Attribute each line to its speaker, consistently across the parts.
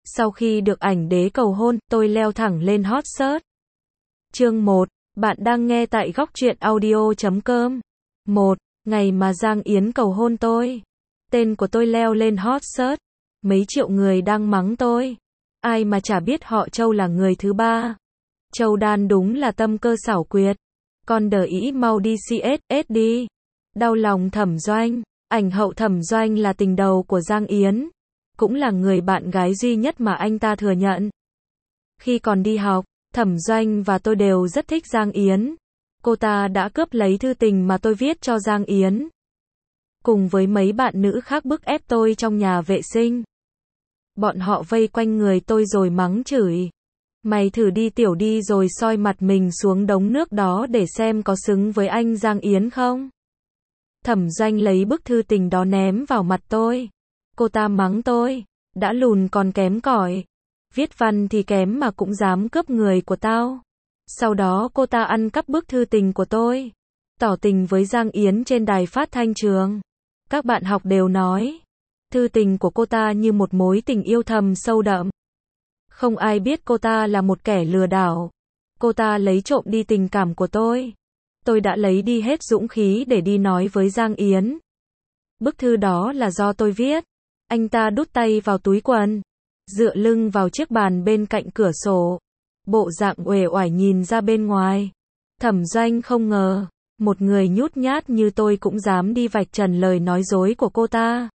Speaker 1: Sau khi được ảnh đế cầu hôn, tôi leo thẳng lên hot search. Chương 1. Bạn đang nghe tại góc truyện audio.com. 1. Ngày mà Giang Yến cầu hôn tôi. Tên của tôi leo lên hot search. Mấy triệu người đang mắng tôi. Ai mà chả biết họ Châu là người thứ ba. Châu Đan đúng là tâm cơ xảo quyệt. Con đờ ý mau đi CSS đi. Đau lòng Thẩm Doanh. Ảnh hậu Thẩm Doanh là tình đầu của Giang Yến. Cũng là người bạn gái duy nhất mà anh ta thừa nhận. Khi còn đi học, Thẩm Doanh và tôi đều rất thích Giang Yến. Cô ta đã cướp lấy thư tình mà tôi viết cho Giang Yến. Cùng với mấy bạn nữ khác bức ép tôi trong nhà vệ sinh. Bọn họ vây quanh người tôi rồi mắng chửi. Mày thử đi tiểu đi rồi soi mặt mình xuống đống nước đó để xem có xứng với anh Giang Yến không. Thẩm Doanh lấy bức thư tình đó ném vào mặt tôi. Cô ta mắng tôi, đã lùn còn kém cỏi. Viết văn thì kém mà cũng dám cướp người của tao. Sau đó cô ta ăn cắp bức thư tình của tôi. Tỏ tình với Giang Yến trên đài phát thanh trường. Các bạn học đều nói, thư tình của cô ta như một mối tình yêu thầm sâu đậm. Không ai biết cô ta là một kẻ lừa đảo. Cô ta lấy trộm đi tình cảm của tôi. Tôi đã lấy đi hết dũng khí để đi nói với Giang Yến. Bức thư đó là do tôi viết. Anh ta đút tay vào túi quần, dựa lưng vào chiếc bàn bên cạnh cửa sổ, bộ dạng uể oải nhìn ra bên ngoài. Thẩm Doanh không ngờ, một người nhút nhát như tôi cũng dám đi vạch trần lời nói dối của cô ta.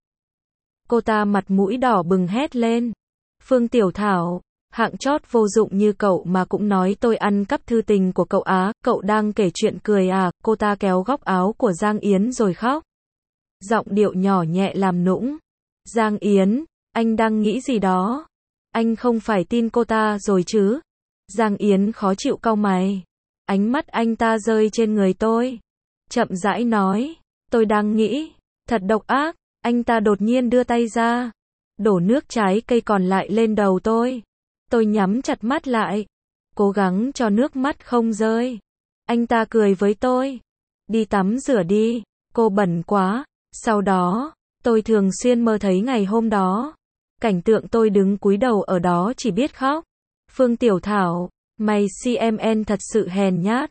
Speaker 1: Cô ta mặt mũi đỏ bừng hét lên. Phương Tiểu Thảo, hạng chót vô dụng như cậu mà cũng nói tôi ăn cắp thư tình của cậu á, cậu đang kể chuyện cười à, cô ta kéo góc áo của Giang Yến rồi khóc. Giọng điệu nhỏ nhẹ làm nũng. Giang Yến, anh đang nghĩ gì đó? Anh không phải tin cô ta rồi chứ? Giang Yến khó chịu cau mày. Ánh mắt anh ta rơi trên người tôi. Chậm rãi nói, tôi đang nghĩ, thật độc ác. Anh ta đột nhiên đưa tay ra, đổ nước trái cây còn lại lên đầu tôi. Tôi nhắm chặt mắt lại, cố gắng cho nước mắt không rơi. Anh ta cười với tôi. Đi tắm rửa đi, cô bẩn quá. Sau đó, tôi thường xuyên mơ thấy ngày hôm đó. Cảnh tượng tôi đứng cúi đầu ở đó chỉ biết khóc. Phương Tiểu Thảo, mày CMN thật sự hèn nhát.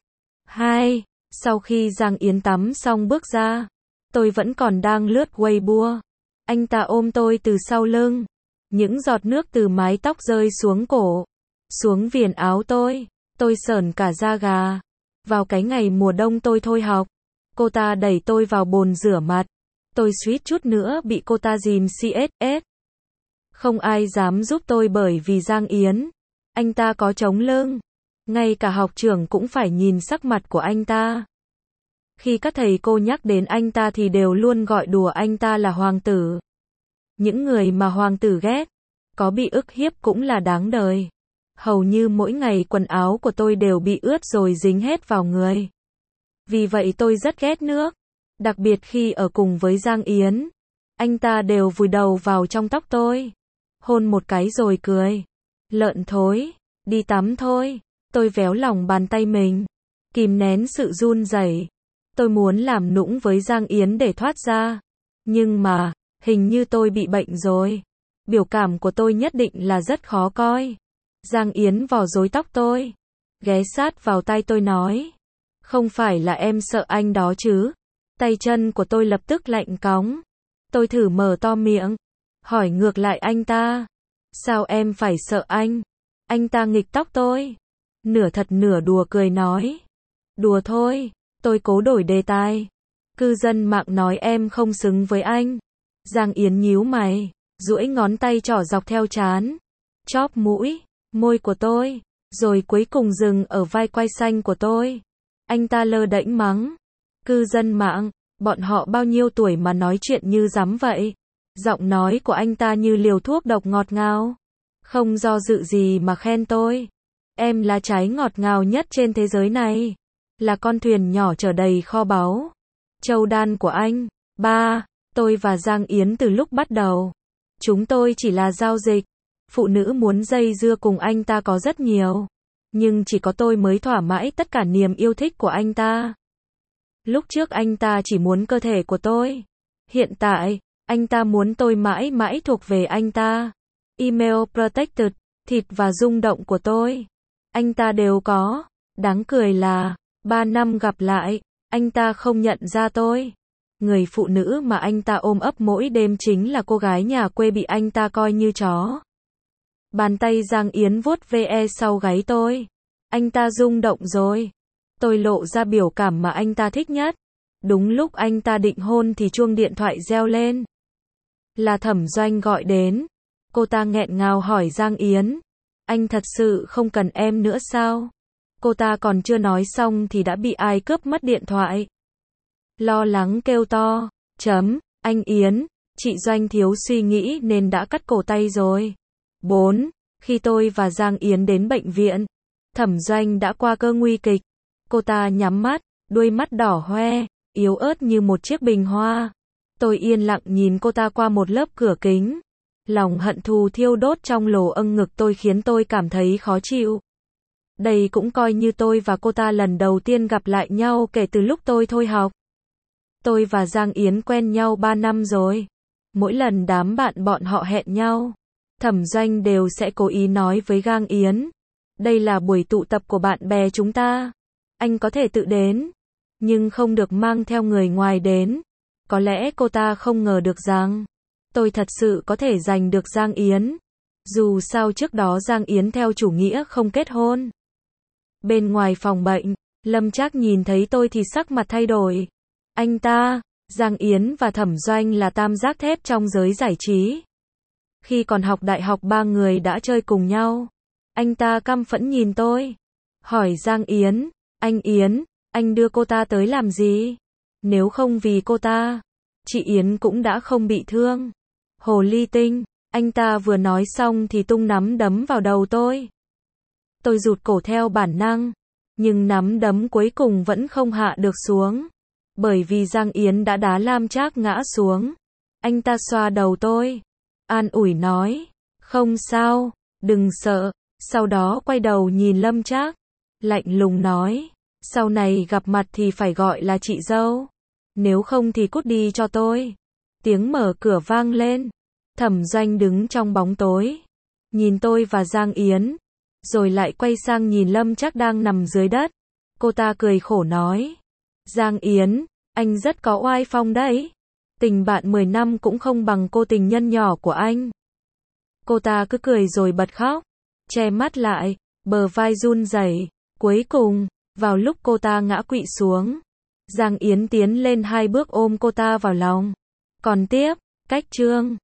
Speaker 1: 2. Sau khi Giang Yến tắm xong bước ra, tôi vẫn còn đang lướt Weibo. Anh ta ôm tôi từ sau lưng. Những giọt nước từ mái tóc rơi xuống cổ, xuống viền áo tôi. Tôi sởn cả da gà. Vào cái ngày mùa đông tôi thôi học, cô ta đẩy tôi vào bồn rửa mặt. Tôi suýt chút nữa bị cô ta dìm CSS. Không ai dám giúp tôi bởi vì Giang Yến. Anh ta có chống lưng. Ngay cả học trưởng cũng phải nhìn sắc mặt của anh ta. Khi các thầy cô nhắc đến anh ta thì đều luôn gọi đùa anh ta là hoàng tử. Những người mà hoàng tử ghét, có bị ức hiếp cũng là đáng đời. Hầu như mỗi ngày quần áo của tôi đều bị ướt rồi dính hết vào người. Vì vậy tôi rất ghét nước. Đặc biệt khi ở cùng với Giang Yến. Anh ta đều vùi đầu vào trong tóc tôi. Hôn một cái rồi cười. Lợn thối, đi tắm thôi. Tôi véo lòng bàn tay mình, kìm nén sự run rẩy. Tôi muốn làm nũng với Giang Yến để thoát ra. Nhưng mà, hình như tôi bị bệnh rồi. Biểu cảm của tôi nhất định là rất khó coi. Giang Yến vò rối tóc tôi, ghé sát vào tai tôi nói. Không phải là em sợ anh đó chứ? Tay chân của tôi lập tức lạnh cóng. Tôi thử mở to miệng, hỏi ngược lại anh ta. Sao em phải sợ anh? Anh ta nghịch tóc tôi. Nửa thật nửa đùa cười nói. Đùa thôi. Tôi cố đổi đề tài. Cư dân mạng nói em không xứng với anh. Giang Yến nhíu mày, duỗi ngón tay trỏ dọc theo trán, chóp mũi, môi của tôi, rồi cuối cùng dừng ở vai quai xanh của tôi. Anh ta lơ đễnh mắng. Cư dân mạng, bọn họ bao nhiêu tuổi mà nói chuyện như rắm vậy? Giọng nói của anh ta như liều thuốc độc ngọt ngào. Không do dự gì mà khen tôi. Em là trái ngọt ngào nhất trên thế giới này. Là con thuyền nhỏ chở đầy kho báu. Châu đan của anh. 3. Tôi và Giang Yến từ lúc bắt đầu, chúng tôi chỉ là giao dịch. Phụ nữ muốn dây dưa cùng anh ta có rất nhiều. Nhưng chỉ có tôi mới thỏa mãi tất cả niềm yêu thích của anh ta. Lúc trước anh ta chỉ muốn cơ thể của tôi. Hiện tại, anh ta muốn tôi mãi mãi thuộc về anh ta. email protected, thịt và rung động của tôi. Anh ta đều có. Đáng cười là, 3 năm gặp lại, anh ta không nhận ra tôi. Người phụ nữ mà anh ta ôm ấp mỗi đêm chính là cô gái nhà quê bị anh ta coi như chó. Bàn tay Giang Yến vuốt ve sau gáy tôi. Anh ta rung động rồi. Tôi lộ ra biểu cảm mà anh ta thích nhất. Đúng lúc anh ta định hôn thì chuông điện thoại reo lên. Là Thẩm Doanh gọi đến. Cô ta nghẹn ngào hỏi Giang Yến. Anh thật sự không cần em nữa sao? Cô ta còn chưa nói xong thì đã bị ai cướp mất điện thoại. Lo lắng kêu to. Anh Yến, chị Doanh thiếu suy nghĩ nên đã cắt cổ tay rồi. 4. Khi tôi và Giang Yến đến bệnh viện, Thẩm Doanh đã qua cơn nguy kịch. Cô ta nhắm mắt, đuôi mắt đỏ hoe, yếu ớt như một chiếc bình hoa. Tôi yên lặng nhìn cô ta qua một lớp cửa kính. Lòng hận thù thiêu đốt trong lỗ âng ngực tôi khiến tôi cảm thấy khó chịu. Đây cũng coi như tôi và cô ta lần đầu tiên gặp lại nhau kể từ lúc tôi thôi học. Tôi và Giang Yến quen nhau 3 năm rồi. Mỗi lần đám bạn bọn họ hẹn nhau, Thẩm Doanh đều sẽ cố ý nói với Giang Yến. Đây là buổi tụ tập của bạn bè chúng ta. Anh có thể tự đến, nhưng không được mang theo người ngoài đến. Có lẽ cô ta không ngờ được rằng tôi thật sự có thể giành được Giang Yến. Dù sao trước đó Giang Yến theo chủ nghĩa không kết hôn. Bên ngoài phòng bệnh, Lâm Trác nhìn thấy tôi thì sắc mặt thay đổi. Anh ta, Giang Yến và Thẩm Doanh là tam giác thép trong giới giải trí. Khi còn học đại học 3 người đã chơi cùng nhau. Anh ta căm phẫn nhìn tôi. Hỏi Giang Yến, anh đưa cô ta tới làm gì? Nếu không vì cô ta, chị Yến cũng đã không bị thương. Hồ ly tinh, anh ta vừa nói xong thì tung nắm đấm vào đầu tôi. Tôi rụt cổ theo bản năng, nhưng nắm đấm cuối cùng vẫn không hạ được xuống. Bởi vì Giang Yến đã đá Lâm Trác ngã xuống. Anh ta xoa đầu tôi, an ủi nói, không sao, đừng sợ. Sau đó quay đầu nhìn Lâm Trác, lạnh lùng nói, sau này gặp mặt thì phải gọi là chị dâu. Nếu không thì cút đi cho tôi. Tiếng mở cửa vang lên. Thẩm Doanh đứng trong bóng tối, nhìn tôi và Giang Yến, rồi lại quay sang nhìn Lâm Trác đang nằm dưới đất. Cô ta cười khổ nói, Giang Yến, anh rất có oai phong đấy. Tình bạn 10 năm cũng không bằng cô tình nhân nhỏ của anh. Cô ta cứ cười rồi bật khóc, che mắt lại, bờ vai run rẩy. Cuối cùng, vào lúc cô ta ngã quỵ xuống, Giang Yến tiến lên 2 bước ôm cô ta vào lòng. Còn tiếp, cách chương